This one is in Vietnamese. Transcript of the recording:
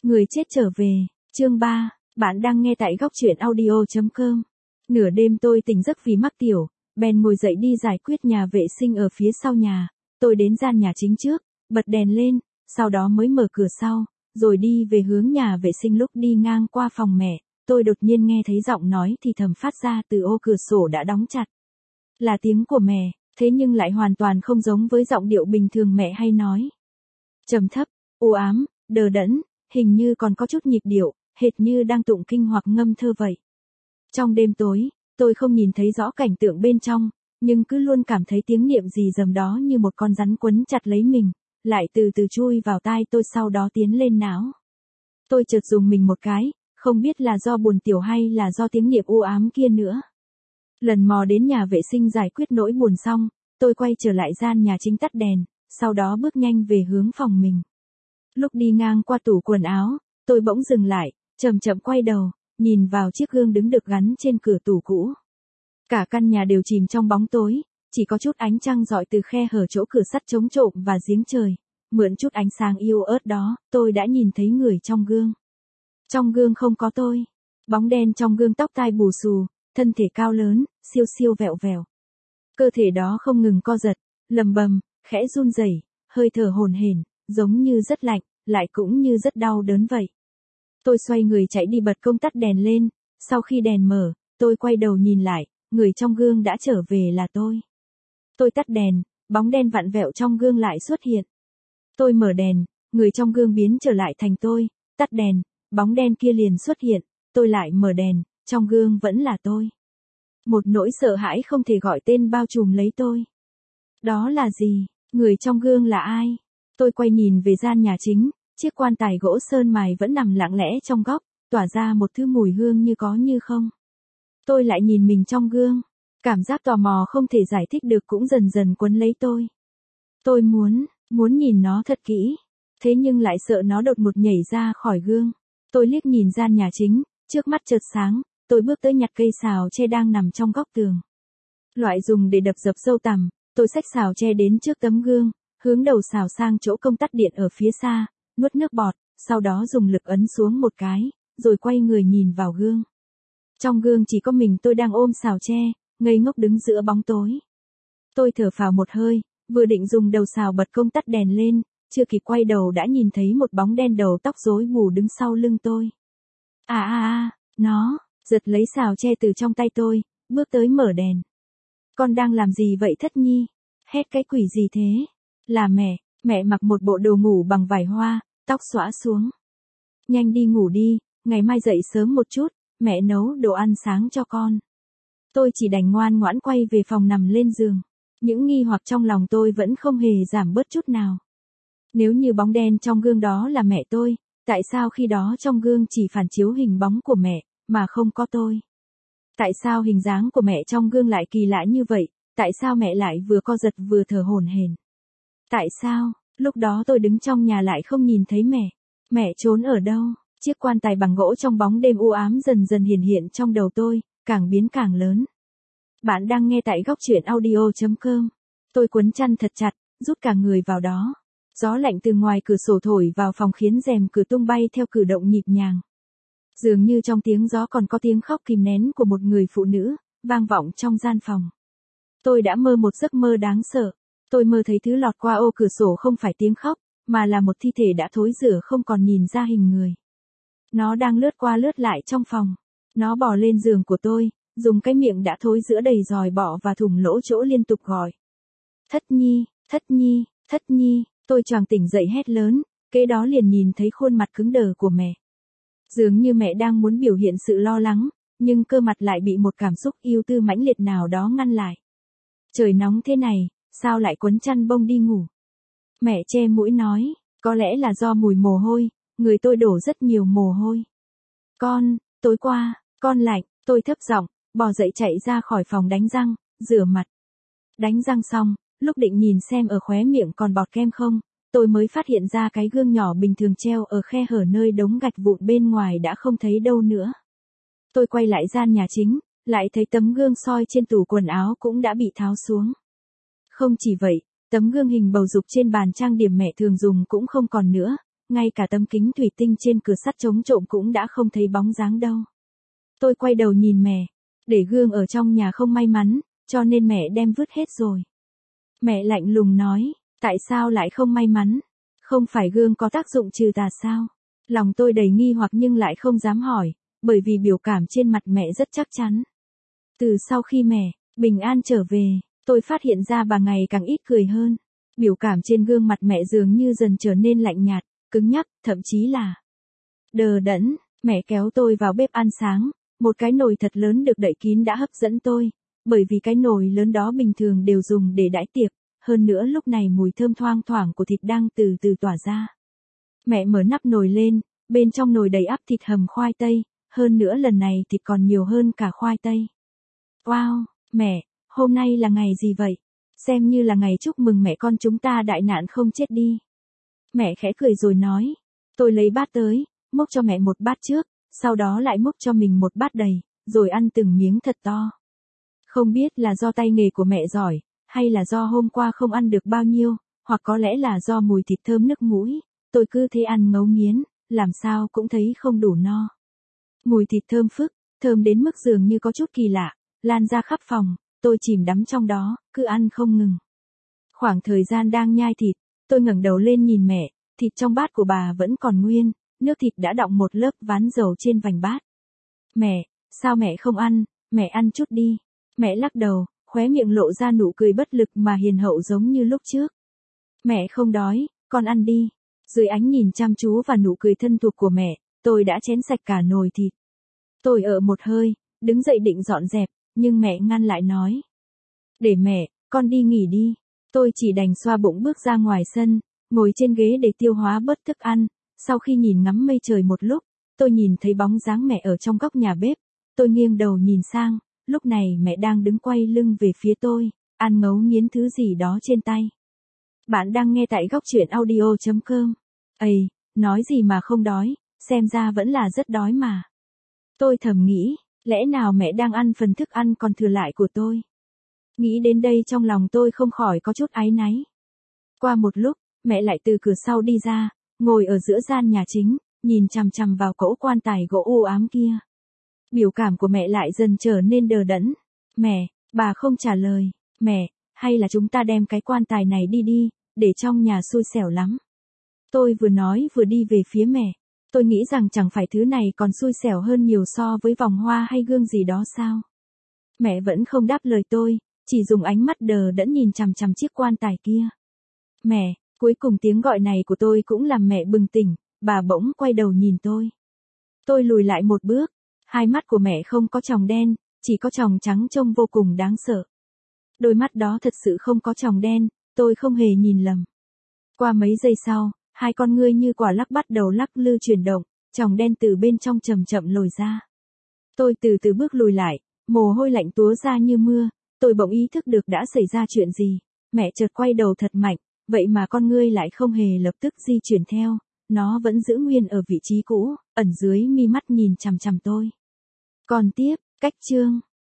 Người chết trở về, chương 3, bạn đang nghe tại góc truyện audio.com. Nửa đêm tôi tỉnh giấc vì mắc tiểu, bèn ngồi dậy đi giải quyết nhà vệ sinh ở phía sau nhà. Tôi đến gian nhà chính trước, bật đèn lên, sau đó mới mở cửa sau, rồi đi về hướng nhà vệ sinh. Lúc đi ngang qua phòng mẹ, tôi đột nhiên nghe thấy giọng nói thì thầm phát ra từ ô cửa sổ đã đóng chặt. Là tiếng của mẹ, thế nhưng lại hoàn toàn không giống với giọng điệu bình thường mẹ hay nói. Trầm thấp, u ám, đờ đẫn, hình như còn có chút nhịp điệu, hệt như đang tụng kinh hoặc ngâm thơ vậy. Trong đêm tối, tôi không nhìn thấy rõ cảnh tượng bên trong, nhưng cứ luôn cảm thấy tiếng niệm gì rầm đó như một con rắn quấn chặt lấy mình, lại từ từ chui vào tai tôi sau đó tiến lên não. Tôi chợt rùng mình một cái, không biết là do buồn tiểu hay là do tiếng niệm u ám kia nữa. Lần mò đến nhà vệ sinh giải quyết nỗi buồn xong, tôi quay trở lại gian nhà chính tắt đèn, sau đó bước nhanh về hướng phòng mình. Lúc đi ngang qua tủ quần áo, tôi bỗng dừng lại, chậm chậm quay đầu, nhìn vào chiếc gương đứng được gắn trên cửa tủ cũ. Cả căn nhà đều chìm trong bóng tối, chỉ có chút ánh trăng rọi từ khe hở chỗ cửa sắt chống trộm và giếng trời. Mượn chút ánh sáng yếu ớt đó, tôi đã nhìn thấy người trong gương. Trong gương không có tôi. Bóng đen trong gương tóc tai bù xù, thân thể cao lớn, siêu siêu vẹo vẹo. Cơ thể đó không ngừng co giật, lầm bầm, khẽ run rẩy, hơi thở hổn hển, giống như rất lạnh, lại cũng như rất đau đớn vậy. Tôi xoay người chạy đi bật công tắt đèn lên, sau khi đèn mở, tôi quay đầu nhìn lại, người trong gương đã trở về là tôi. Tôi tắt đèn, bóng đen vặn vẹo trong gương lại xuất hiện. Tôi mở đèn, người trong gương biến trở lại thành tôi, tắt đèn, bóng đen kia liền xuất hiện, tôi lại mở đèn, trong gương vẫn là tôi. Một nỗi sợ hãi không thể gọi tên bao trùm lấy tôi. Đó là gì? Người trong gương là ai? Tôi quay nhìn về gian nhà chính, chiếc quan tài gỗ sơn mài vẫn nằm lặng lẽ trong góc, tỏa ra một thứ mùi hương như có như không. Tôi lại nhìn mình trong gương, cảm giác tò mò không thể giải thích được cũng dần dần quấn lấy tôi. Tôi muốn nhìn nó thật kỹ, thế nhưng lại sợ nó đột ngột nhảy ra khỏi gương. Tôi liếc nhìn gian nhà chính, trước mắt chợt sáng, tôi bước tới nhặt cây xào tre đang nằm trong góc tường. Loại dùng để đập dập sâu tằm, tôi xách xào tre đến trước tấm gương, hướng đầu xào sang chỗ công tắc điện ở phía xa, nuốt nước bọt, sau đó dùng lực ấn xuống một cái, rồi quay người nhìn vào gương. Trong gương chỉ có mình tôi đang ôm xào tre, ngây ngốc đứng giữa bóng tối. Tôi thở phào một hơi, vừa định dùng đầu xào bật công tắc đèn lên, chưa kịp quay đầu đã nhìn thấy một bóng đen đầu tóc rối bù đứng sau lưng tôi. Nó giật lấy xào tre từ trong tay tôi, bước tới mở đèn. Con đang làm gì vậy Thất Nhi? Hét cái quỷ gì thế? Là mẹ mặc một bộ đồ ngủ bằng vải hoa, tóc xõa xuống. Nhanh đi ngủ đi, ngày mai dậy sớm một chút, mẹ nấu đồ ăn sáng cho con. Tôi chỉ đành ngoan ngoãn quay về phòng nằm lên giường. Những nghi hoặc trong lòng tôi vẫn không hề giảm bớt chút nào. Nếu như bóng đen trong gương đó là mẹ tôi, tại sao khi đó trong gương chỉ phản chiếu hình bóng của mẹ, mà không có tôi? Tại sao hình dáng của mẹ trong gương lại kỳ lạ như vậy? Tại sao mẹ lại vừa co giật vừa thở hổn hển? Tại sao, lúc đó tôi đứng trong nhà lại không nhìn thấy mẹ? Mẹ trốn ở đâu? Chiếc quan tài bằng gỗ trong bóng đêm u ám dần dần hiện hiện trong đầu tôi, càng biến càng lớn. Bạn đang nghe tại góc truyện audio.com. Tôi quấn chăn thật chặt, rút cả người vào đó. Gió lạnh từ ngoài cửa sổ thổi vào phòng khiến rèm cửa tung bay theo cử động nhịp nhàng. Dường như trong tiếng gió còn có tiếng khóc kìm nén của một người phụ nữ, vang vọng trong gian phòng. Tôi đã mơ một giấc mơ đáng sợ. Tôi mơ thấy thứ lọt qua ô cửa sổ không phải tiếng khóc, mà là một thi thể đã thối rữa không còn nhìn ra hình người. Nó đang lướt qua lướt lại trong phòng. Nó bò lên giường của tôi, dùng cái miệng đã thối rữa đầy giòi bọ và thủng lỗ chỗ liên tục gọi. Thất Nhi, Thất Nhi, Thất Nhi. Tôi choàng tỉnh dậy hét lớn, kế đó liền nhìn thấy khuôn mặt cứng đờ của mẹ. Dường như mẹ đang muốn biểu hiện sự lo lắng, nhưng cơ mặt lại bị một cảm xúc yêu tư mãnh liệt nào đó ngăn lại. Trời nóng thế này, sao lại quấn chăn bông đi ngủ? Mẹ che mũi nói, có lẽ là do mùi mồ hôi, người tôi đổ rất nhiều mồ hôi. Tối qua, con lạnh, tôi thấp giọng, bò dậy chạy ra khỏi phòng đánh răng, rửa mặt. Đánh răng xong, lúc định nhìn xem ở khóe miệng còn bọt kem không, tôi mới phát hiện ra cái gương nhỏ bình thường treo ở khe hở nơi đống gạch vụn bên ngoài đã không thấy đâu nữa. Tôi quay lại gian nhà chính, lại thấy tấm gương soi trên tủ quần áo cũng đã bị tháo xuống. Không chỉ vậy, tấm gương hình bầu dục trên bàn trang điểm mẹ thường dùng cũng không còn nữa, ngay cả tấm kính thủy tinh trên cửa sắt chống trộm cũng đã không thấy bóng dáng đâu. Tôi quay đầu nhìn mẹ, để gương ở trong nhà không may mắn, cho nên mẹ đem vứt hết rồi. Mẹ lạnh lùng nói, tại sao lại không may mắn? Không phải gương có tác dụng trừ tà sao? Lòng tôi đầy nghi hoặc nhưng lại không dám hỏi, bởi vì biểu cảm trên mặt mẹ rất chắc chắn. Từ sau khi mẹ bình an trở về, tôi phát hiện ra bà ngày càng ít cười hơn. Biểu cảm trên gương mặt mẹ dường như dần trở nên lạnh nhạt, cứng nhắc, thậm chí là đờ đẫn. Mẹ kéo tôi vào bếp ăn sáng, một cái nồi thật lớn được đậy kín đã hấp dẫn tôi, bởi vì cái nồi lớn đó bình thường đều dùng để đãi tiệc, hơn nữa lúc này mùi thơm thoang thoảng của thịt đang từ từ tỏa ra. Mẹ mở nắp nồi lên, bên trong nồi đầy ắp thịt hầm khoai tây, hơn nữa lần này thịt còn nhiều hơn cả khoai tây. Wow, mẹ, hôm nay là ngày gì vậy? Xem như là ngày chúc mừng mẹ con chúng ta đại nạn không chết đi. Mẹ khẽ cười rồi nói. Tôi lấy bát tới, múc cho mẹ một bát trước, sau đó lại múc cho mình một bát đầy, rồi ăn từng miếng thật to. Không biết là do tay nghề của mẹ giỏi, hay là do hôm qua không ăn được bao nhiêu, hoặc có lẽ là do mùi thịt thơm nức mũi, tôi cứ thế ăn ngấu nghiến, làm sao cũng thấy không đủ no. Mùi thịt thơm phức, thơm đến mức dường như có chút kỳ lạ, lan ra khắp phòng, tôi chìm đắm trong đó, cứ ăn không ngừng. Khoảng thời gian đang nhai thịt, tôi ngẩng đầu lên nhìn mẹ, thịt trong bát của bà vẫn còn nguyên, nước thịt đã đọng một lớp ván dầu trên vành bát. Mẹ, sao mẹ không ăn, mẹ ăn chút đi. Mẹ lắc đầu, khóe miệng lộ ra nụ cười bất lực mà hiền hậu giống như lúc trước. Mẹ không đói, con ăn đi. Dưới ánh nhìn chăm chú và nụ cười thân thuộc của mẹ, tôi đã chén sạch cả nồi thịt. Tôi ợ một hơi, đứng dậy định dọn dẹp, nhưng mẹ ngăn lại nói. Để mẹ, con đi nghỉ đi. Tôi chỉ đành xoa bụng bước ra ngoài sân, ngồi trên ghế để tiêu hóa bớt thức ăn. Sau khi nhìn ngắm mây trời một lúc, tôi nhìn thấy bóng dáng mẹ ở trong góc nhà bếp. Tôi nghiêng đầu nhìn sang, lúc này mẹ đang đứng quay lưng về phía tôi, ăn ngấu nghiến thứ gì đó trên tay. Bạn đang nghe tại góc truyện audio.com. Ây, nói gì mà không đói, xem ra vẫn là rất đói mà. Tôi thầm nghĩ, lẽ nào mẹ đang ăn phần thức ăn còn thừa lại của tôi? Nghĩ đến đây trong lòng tôi không khỏi có chút áy náy. Qua một lúc, mẹ lại từ cửa sau đi ra, ngồi ở giữa gian nhà chính, nhìn chằm chằm vào cỗ quan tài gỗ u ám kia. Biểu cảm của mẹ lại dần trở nên đờ đẫn. Mẹ, bà không trả lời. Mẹ, hay là chúng ta đem cái quan tài này đi đi, để trong nhà xui xẻo lắm. Tôi vừa nói vừa đi về phía mẹ. Tôi nghĩ rằng chẳng phải thứ này còn xui xẻo hơn nhiều so với vòng hoa hay gương gì đó sao. Mẹ vẫn không đáp lời tôi, chỉ dùng ánh mắt đờ đẫn nhìn chằm chằm chiếc quan tài kia. Mẹ, cuối cùng tiếng gọi này của tôi cũng làm mẹ bừng tỉnh, bà bỗng quay đầu nhìn tôi. Tôi lùi lại một bước, hai mắt của mẹ không có tròng đen, chỉ có tròng trắng trông vô cùng đáng sợ. Đôi mắt đó thật sự không có tròng đen, tôi không hề nhìn lầm. Qua mấy giây sau, hai con ngươi như quả lắc bắt đầu lắc lư chuyển động, tròng đen từ bên trong chậm chậm lồi ra. Tôi từ từ bước lùi lại, mồ hôi lạnh túa ra như mưa, tôi bỗng ý thức được đã xảy ra chuyện gì. Mẹ chợt quay đầu thật mạnh, vậy mà con ngươi lại không hề lập tức di chuyển theo, nó vẫn giữ nguyên ở vị trí cũ, ẩn dưới mi mắt nhìn chằm chằm tôi. Còn tiếp, cách chương